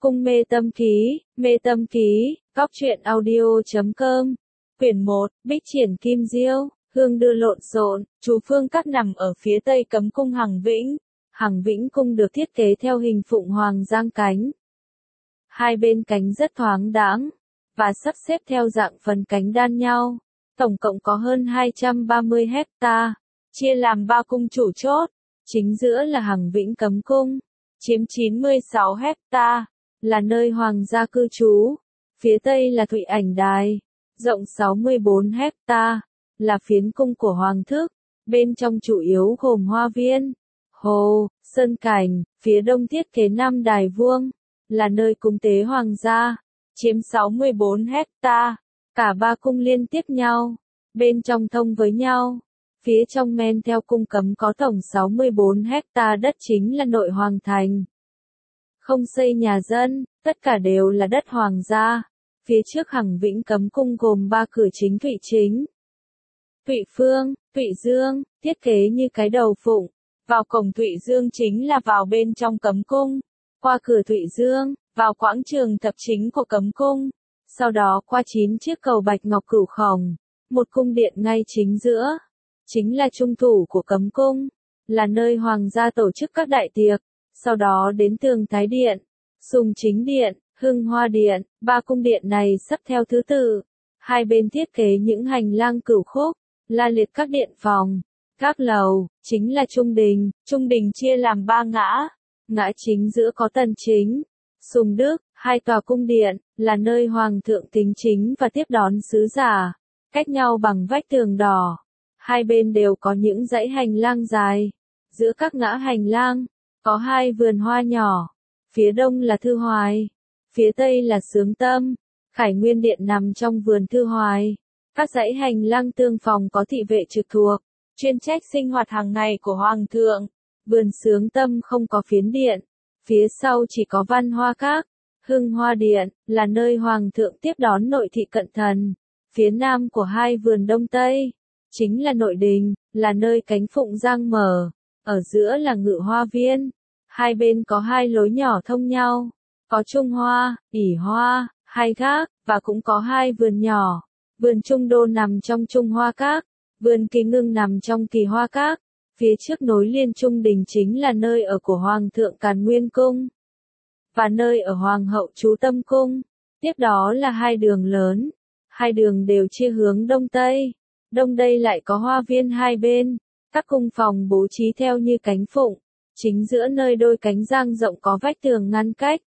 Cung mê tâm ký, góc truyện audio.com, quyển 1, Bích Triển Kim Diêu, hương đưa lộn xộn, chú Phương Các nằm ở phía tây cấm cung Hằng Vĩnh. Hằng Vĩnh cung được thiết kế theo hình phụng hoàng giang cánh. Hai bên cánh rất thoáng đãng, và sắp xếp theo dạng phần cánh đan nhau. Tổng cộng có hơn 230 hecta, chia làm 3 cung chủ chốt. Chính giữa là Hằng Vĩnh cấm cung, chiếm 96 hecta, là nơi hoàng gia cư trú. Phía tây là Thụy Ảnh Đài, rộng 64 hecta, là phiến cung của Hoàng Thức. Bên trong chủ yếu gồm hoa viên, hồ, sơn cảnh. Phía đông thiết kế 5 đài vuông, là nơi cúng tế hoàng gia, chiếm 64 hecta. Cả 3 cung liên tiếp nhau, bên trong thông với nhau. Phía trong men theo cung cấm có tổng 64 hecta đất chính là nội hoàng thành. Không xây nhà dân, tất cả đều là đất hoàng gia. Phía trước Hằng Vĩnh cấm cung gồm 3 cửa chính Thụy Chính, Thụy Phương, Thụy Dương, thiết kế như cái đầu phụng. Vào cổng Thụy Dương chính là vào bên trong cấm cung. Qua cửa Thụy Dương, vào quảng trường thập chính của cấm cung. Sau đó qua 9 chiếc cầu bạch ngọc cửu khổng. Một cung điện ngay chính giữa, chính là trung thủ của cấm cung, là nơi hoàng gia tổ chức các đại tiệc. Sau đó đến Tường Thái Điện, Sùng Chính Điện, Hưng Hoa Điện. 3 cung điện này sắp theo thứ tự. Hai bên thiết kế những hành lang cửu khúc, la liệt các điện phòng, các lầu, chính là trung đình. Trung đình chia làm 3 ngã. Ngã chính giữa có Tần Chính, Sùng Đức. 2 tòa cung điện, là nơi hoàng thượng tính chính và tiếp đón sứ giả, cách nhau bằng vách tường đỏ. Hai bên đều có những dãy hành lang dài. Giữa các ngã hành lang, có 2 vườn hoa nhỏ. Phía đông là Thư Hoài, phía tây là Sướng Tâm. Khải Nguyên Điện nằm trong vườn Thư Hoài. Các dãy hành lang tương phòng có thị vệ trực thuộc, chuyên trách sinh hoạt hàng ngày của hoàng thượng. Vườn Sướng Tâm không có phiến điện. Phía sau chỉ có Văn Hoa Các. Hưng Hoa Điện, là nơi hoàng thượng tiếp đón nội thị cận thần. Phía nam của 2 vườn đông tây, chính là nội đình, là nơi cánh phụng giang mở. Ở giữa là Ngự Hoa Viên. Hai bên có 2 lối nhỏ thông nhau. Có Trung Hoa, ỉ Hoa, 2 gác, và cũng có 2 vườn nhỏ. Vườn Trung Đô nằm trong Trung Hoa Các. Vườn Kỳ Ngưng nằm trong Kỳ Hoa Các. Phía trước nối liền trung đình chính là nơi ở của Hoàng thượng Càn Nguyên Cung, và nơi ở Hoàng hậu Chú Tâm Cung. Tiếp đó là 2 đường lớn. 2 đường đều chia hướng đông tây. Đông đây lại có hoa viên hai bên. Các cung phòng bố trí theo như cánh phụng. Chính giữa nơi đôi cánh giang rộng có vách tường ngăn cách.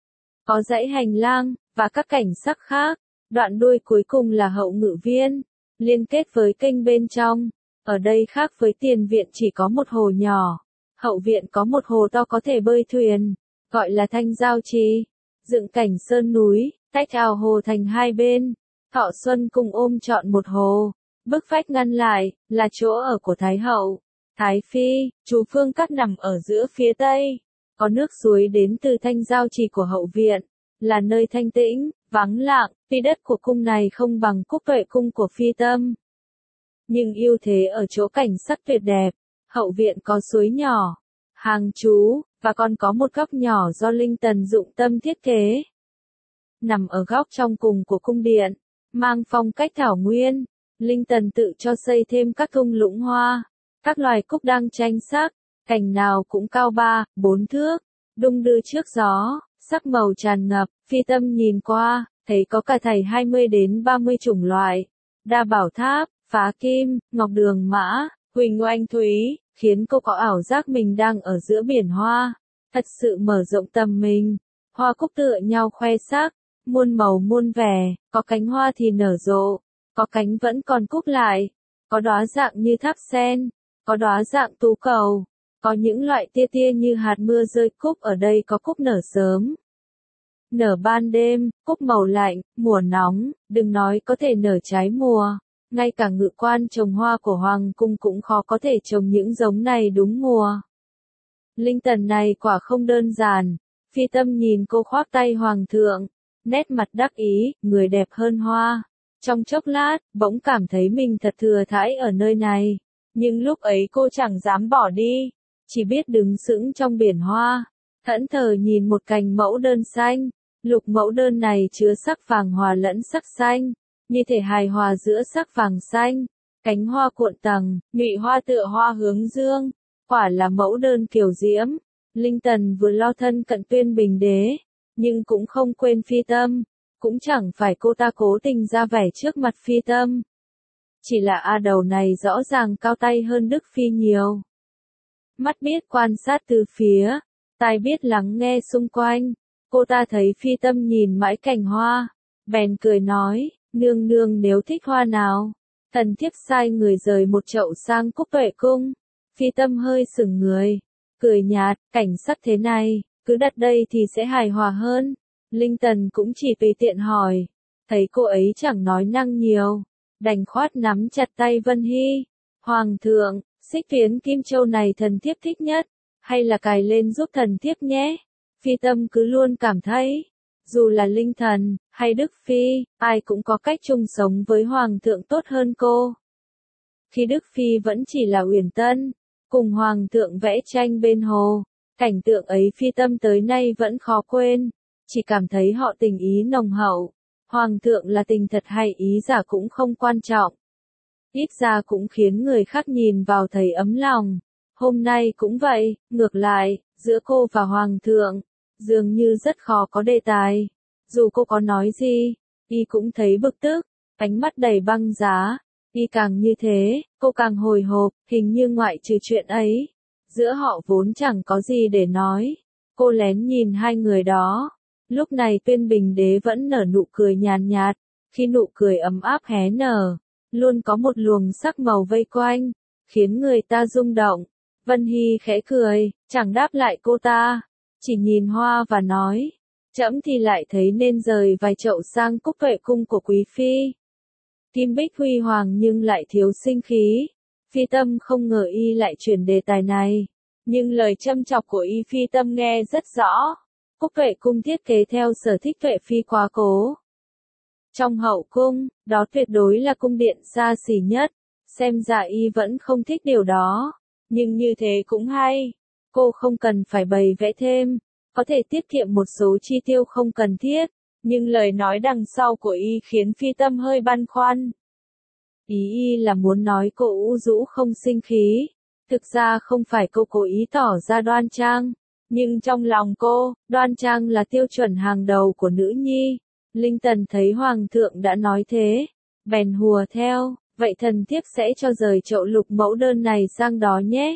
Có dãy hành lang, và các cảnh sắc khác. Đoạn đuôi cuối cùng là hậu ngự viên, liên kết với kênh bên trong. Ở đây khác với tiền viện chỉ có một hồ nhỏ. Hậu viện có một hồ to có thể bơi thuyền, gọi là Thanh Giao Trì. Dựng cảnh sơn núi, tách ao hồ thành 2 bên. Thọ Xuân Cung ôm trọn một hồ. Bức vách ngăn lại, là chỗ ở của Thái hậu, Thái phi. Chú Phương Các nằm ở giữa phía tây. Có nước suối đến từ Thanh Giao Trì của hậu viện, là nơi thanh tĩnh, vắng lặng. Tuy đất của cung này không bằng Cúc Tuệ Cung của Phi Tâm, nhưng ưu thế ở chỗ cảnh sắc tuyệt đẹp. Hậu viện có suối nhỏ, hàng trú, và còn có một góc nhỏ do Linh Tần dụng tâm thiết kế. Nằm ở góc trong cùng của cung điện, mang phong cách thảo nguyên. Linh Tần tự cho xây thêm các thung lũng hoa. Các loài cúc đang tranh sắc, cành nào cũng cao 3-4 thước, đung đưa trước gió, sắc màu tràn ngập. Phi Tâm nhìn qua, thấy có cả thảy 20 đến 30 chủng loại. Đa Bảo Tháp, Phá Kim, Ngọc Đường Mã, Huỳnh Oanh Thúy, khiến cô có ảo giác mình đang ở giữa biển hoa. Thật sự mở rộng tầm mình. Hoa cúc tựa nhau khoe sắc, muôn màu muôn vẻ. Có cánh hoa thì nở rộ, có cánh vẫn còn cúc lại. Có đóa dạng như tháp sen, có đóa dạng tú cầu. Có những loại tia tia như hạt mưa rơi. Cúc ở đây có cúc nở sớm, nở ban đêm, cúc màu lạnh, mùa nóng, đừng nói có thể nở trái mùa. Ngay cả ngự quan trồng hoa của Hoàng cung cũng khó có thể trồng những giống này đúng mùa. Linh Tần này quả không đơn giản. Phi Tâm nhìn cô khoác tay Hoàng thượng, nét mặt đắc ý, người đẹp hơn hoa. Trong chốc lát, bỗng cảm thấy mình thật thừa thãi ở nơi này. Nhưng lúc ấy cô chẳng dám bỏ đi, chỉ biết đứng sững trong biển hoa. thẫn thờ nhìn một cành mẫu đơn xanh. Lục mẫu đơn này chứa sắc vàng hòa lẫn sắc xanh, như thể hài hòa giữa sắc vàng xanh. Cánh hoa cuộn tầng, nhụy hoa tựa hoa hướng dương, quả là mẫu đơn kiều diễm. Linh Tần vừa lo thân cận Tuyên Bình Đế, nhưng cũng không quên Phi Tâm, cũng chẳng phải cô ta cố tình ra vẻ trước mặt Phi Tâm. Chỉ là A Đầu này rõ ràng cao tay hơn Đức Phi nhiều. Mắt biết quan sát từ phía, tai biết lắng nghe xung quanh, cô ta thấy Phi Tâm nhìn mãi cành hoa, bèn cười nói, nương nương nếu thích hoa nào, thần thiếp sai người rời một chậu sang Cúc Tuệ Cung. Phi Tâm hơi sững người, cười nhạt, cảnh sắc thế này, cứ đặt đây thì sẽ hài hòa hơn. Linh Tần cũng chỉ tùy tiện hỏi, thấy cô ấy chẳng nói năng nhiều, đành khoát nắm chặt tay Vân Hy. Hoàng thượng, xích phiến kim châu này thần thiếp thích nhất, hay là cài lên giúp thần thiếp nhé. Phi Tâm cứ luôn cảm thấy, dù là Linh Thần, hay Đức Phi, ai cũng có cách chung sống với Hoàng thượng tốt hơn cô. Khi Đức Phi vẫn chỉ là Uyển Tân, cùng Hoàng thượng vẽ tranh bên hồ, cảnh tượng ấy Phi Tâm tới nay vẫn khó quên, chỉ cảm thấy họ tình ý nồng hậu. Hoàng thượng là tình thật hay ý giả cũng không quan trọng. Ít ra cũng khiến người khác nhìn vào thấy ấm lòng. Hôm nay cũng vậy, ngược lại, giữa cô và Hoàng thượng, dường như rất khó có đề tài. Dù cô có nói gì, y cũng thấy bực tức, ánh mắt đầy băng giá. Y càng như thế, cô càng hồi hộp, hình như ngoại trừ chuyện ấy. Giữa họ vốn chẳng có gì để nói. Cô lén nhìn hai người đó. Lúc này Tuyên Bình Đế vẫn nở nụ cười nhàn nhạt, khi nụ cười ấm áp hé nở, luôn có một luồng sắc màu vây quanh, khiến người ta rung động. Vân Hy khẽ cười, chẳng đáp lại cô ta, chỉ nhìn hoa và nói, trẫm thì lại thấy nên rời vài chậu sang Cúc Tuệ Cung của Quý Phi. Kim Bích huy hoàng nhưng lại thiếu sinh khí. Phi Tâm không ngờ y lại chuyển đề tài này, nhưng lời châm chọc của y Phi Tâm nghe rất rõ. Cúc Tuệ Cung thiết kế theo sở thích Tuệ Phi quá cố. Trong hậu cung, đó tuyệt đối là cung điện xa xỉ nhất, xem ra y vẫn không thích điều đó, nhưng như thế cũng hay. Cô không cần phải bày vẽ thêm, có thể tiết kiệm một số chi tiêu không cần thiết, nhưng lời nói đằng sau của y khiến Phi Tâm hơi băn khoăn. Ý y là muốn nói cô u dũ không sinh khí, thực ra không phải cô cố ý tỏ ra đoan trang. Nhưng trong lòng cô, đoan trang là tiêu chuẩn hàng đầu của nữ nhi. Linh Tần thấy Hoàng thượng đã nói thế, bèn hùa theo, vậy thần thiếp sẽ cho rời chậu lục mẫu đơn này sang đó nhé.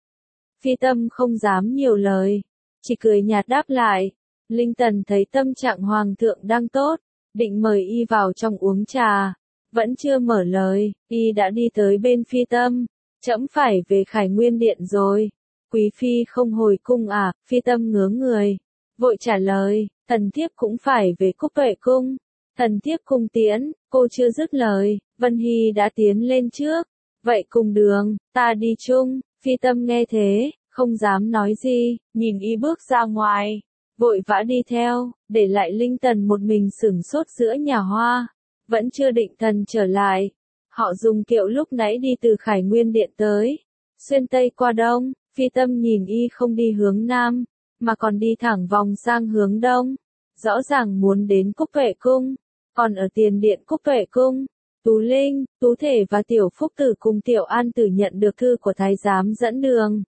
Phi Tâm không dám nhiều lời, chỉ cười nhạt đáp lại. Linh Tần thấy tâm trạng Hoàng thượng đang tốt, định mời y vào trong uống trà. Vẫn chưa mở lời, y đã đi tới bên Phi Tâm. Trẫm phải về Khải Nguyên Điện rồi. Quý Phi không hồi cung à? Phi Tâm ngớ người, vội trả lời, thần thiếp cũng phải về Cúc Tuệ Cung. Thần thiếp cung tiễn. Cô chưa dứt lời, Vân Hy đã tiến lên trước. Vậy cùng đường, ta đi chung. Phi Tâm nghe thế, không dám nói gì, nhìn y bước ra ngoài, vội vã đi theo, để lại Linh Tần một mình sửng sốt giữa nhà hoa. Vẫn chưa định thần trở lại. Họ dùng kiệu lúc nãy đi từ Khải Nguyên Điện tới, xuyên Tây qua Đông. Phi Tâm nhìn y không đi hướng Nam, mà còn đi thẳng vòng sang hướng Đông. Rõ ràng muốn đến Cúc Tuệ Cung. Còn ở tiền điện Cúc Tuệ Cung, Tú Linh, Tú Thể và Tiểu Phúc Tử cùng Tiểu An Tử nhận được thư của Thái giám dẫn đường,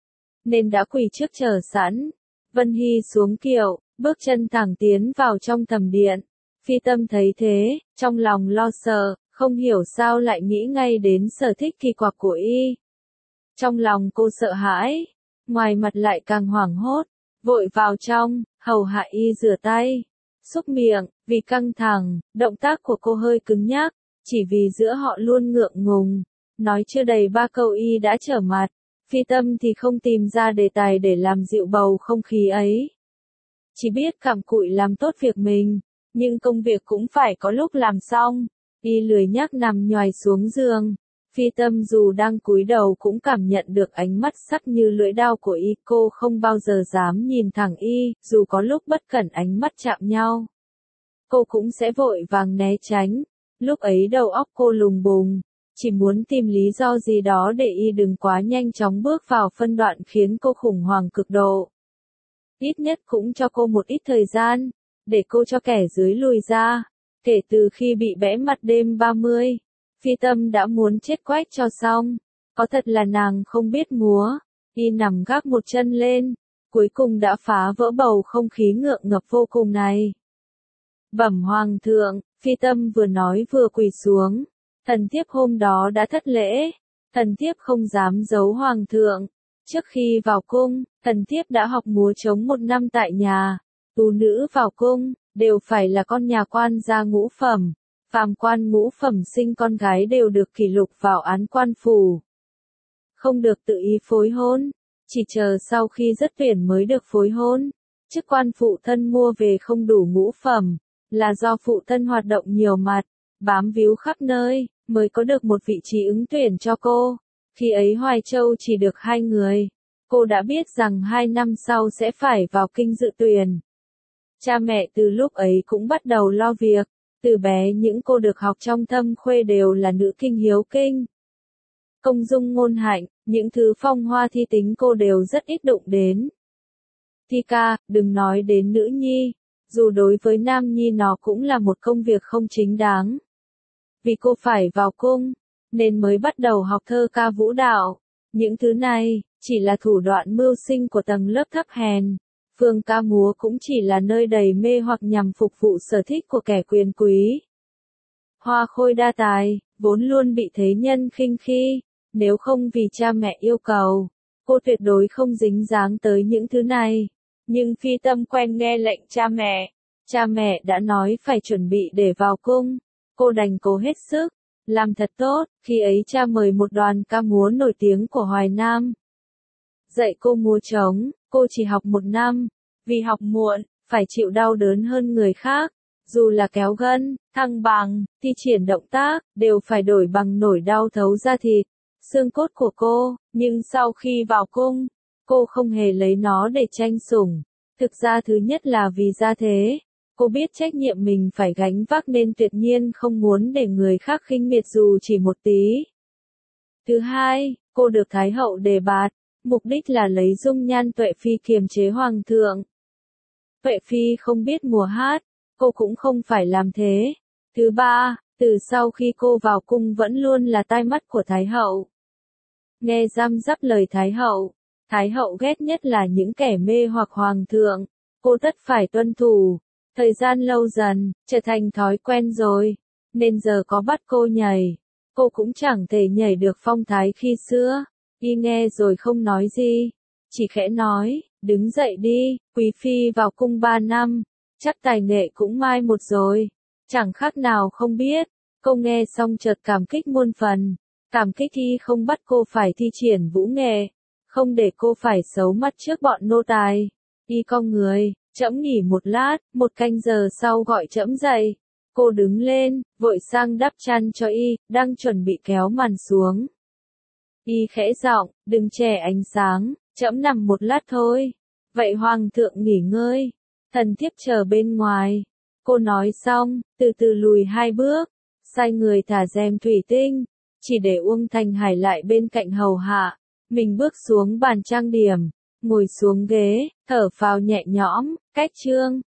nên đã quỳ trước chờ sẵn. Vân Hy xuống kiệu, bước chân thẳng tiến vào trong thẩm điện. Phi Tâm thấy thế, trong lòng lo sợ, không hiểu sao lại nghĩ ngay đến sở thích kỳ quặc của y. Trong lòng cô sợ hãi, ngoài mặt lại càng hoảng hốt, vội vào trong, hầu hạ y rửa tay, xúc miệng. Vì căng thẳng, động tác của cô hơi cứng nhắc, chỉ vì giữa họ luôn ngượng ngùng. Nói chưa đầy 3 câu y đã trở mặt. Phi Tâm thì không tìm ra đề tài để làm dịu bầu không khí ấy. Chỉ biết cặm cụi làm tốt việc mình, nhưng công việc cũng phải có lúc làm xong. Y lười nhác nằm nhoài xuống giường. Phi Tâm dù đang cúi đầu cũng cảm nhận được ánh mắt sắc như lưỡi dao của y. Cô không bao giờ dám nhìn thẳng y, dù có lúc bất cẩn ánh mắt chạm nhau, cô cũng sẽ vội vàng né tránh. Lúc ấy đầu óc cô lùng bùng, chỉ muốn tìm lý do gì đó để y đừng quá nhanh chóng bước vào phân đoạn khiến cô khủng hoảng cực độ. ít nhất cũng cho cô một ít thời gian, để cô cho kẻ dưới lùi ra. Kể từ khi bị bẽ mặt đêm 30, Phi Tâm đã muốn chết quách cho xong. Có thật là nàng không biết múa, y nằm gác một chân lên, cuối cùng đã phá vỡ bầu không khí ngượng ngập vô cùng này. Bẩm hoàng thượng, Phi Tâm vừa nói vừa quỳ xuống. Thần thiếp hôm đó đã thất lễ, thần thiếp không dám giấu hoàng thượng. Trước khi vào cung, thần thiếp đã học múa trống 1 năm tại nhà. Tú nữ vào cung, đều phải là con nhà quan gia ngũ phẩm. Phàm quan ngũ phẩm sinh con gái đều được kỷ lục vào án quan phủ. Không được tự ý phối hôn, chỉ chờ sau khi dứt tuyển mới được phối hôn. Chức quan phụ thân mua về không đủ ngũ phẩm, là do phụ thân hoạt động nhiều mặt, bám víu khắp nơi, mới có được một vị trí ứng tuyển cho cô. Khi ấy Hoài Châu chỉ được 2 người, cô đã biết rằng 2 năm sau sẽ phải vào kinh dự tuyển. Cha mẹ từ lúc ấy cũng bắt đầu lo việc, từ bé những cô được học trong Thâm Khuê đều là nữ kinh hiếu kinh. Công dung ngôn hạnh, những thứ phong hoa thi tính cô đều rất ít đụng đến. Thi ca, đừng nói đến nữ nhi, dù đối với nam nhi nó cũng là một công việc không chính đáng. Vì cô phải vào cung, nên mới bắt đầu học thơ ca vũ đạo. Những thứ này, chỉ là thủ đoạn mưu sinh của tầng lớp thấp hèn. Phương ca múa cũng chỉ là nơi đầy mê hoặc nhằm phục vụ sở thích của kẻ quyền quý. Hoa khôi đa tài, vốn luôn bị thế nhân khinh khi, nếu không vì cha mẹ yêu cầu, cô tuyệt đối không dính dáng tới những thứ này. Nhưng Phi Tâm quen nghe lệnh cha mẹ đã nói phải chuẩn bị để vào cung, cô đành cố hết sức, làm thật tốt. Khi ấy cha mời một đoàn ca múa nổi tiếng của Hoài Nam. Dạy cô múa trống, cô chỉ học 1 năm, vì học muộn, phải chịu đau đớn hơn người khác. Dù là kéo gân, thăng bằng, thi triển động tác, đều phải đổi bằng nỗi đau thấu da thịt, xương cốt của cô. Nhưng sau khi vào cung, cô không hề lấy nó để tranh sủng. Thực ra thứ nhất là vì gia thế. Cô biết trách nhiệm mình phải gánh vác nên tuyệt nhiên không muốn để người khác khinh miệt dù chỉ một tí. Thứ hai, cô được Thái hậu đề bạt, mục đích là lấy dung nhan Tuệ Phi kiềm chế hoàng thượng. Tuệ Phi không biết múa hát, cô cũng không phải làm thế. Thứ ba, từ sau khi cô vào cung vẫn luôn là tai mắt của Thái hậu. Nghe răm rắp lời Thái hậu ghét nhất là những kẻ mê hoặc hoàng thượng, cô tất phải tuân thủ. Thời gian lâu dần, trở thành thói quen rồi, nên giờ có bắt cô nhảy, cô cũng chẳng thể nhảy được phong thái khi xưa. Y nghe rồi không nói gì, chỉ khẽ nói, đứng dậy đi, quý phi vào cung 3 năm, chắc tài nghệ cũng mai một rồi, chẳng khác nào không biết. Cô nghe xong chợt cảm kích muôn phần, cảm kích Y không bắt cô phải thi triển vũ nghệ, không để cô phải xấu mắt trước bọn nô tài. Y cong người, trẫm nghỉ một lát, 1 canh giờ sau gọi trẫm dậy. Cô đứng lên, vội sang đắp chăn cho Y, đang chuẩn bị kéo màn xuống. Y khẽ giọng, đừng che ánh sáng, trẫm nằm một lát thôi. Vậy hoàng thượng nghỉ ngơi, thần thiếp chờ bên ngoài. Cô nói xong, từ từ lùi 2 bước, sai người thả rèm thủy tinh, chỉ để Uông Thành Hải lại bên cạnh hầu hạ. Mình bước xuống bàn trang điểm, ngồi xuống ghế, thở phào nhẹ nhõm, cách chương.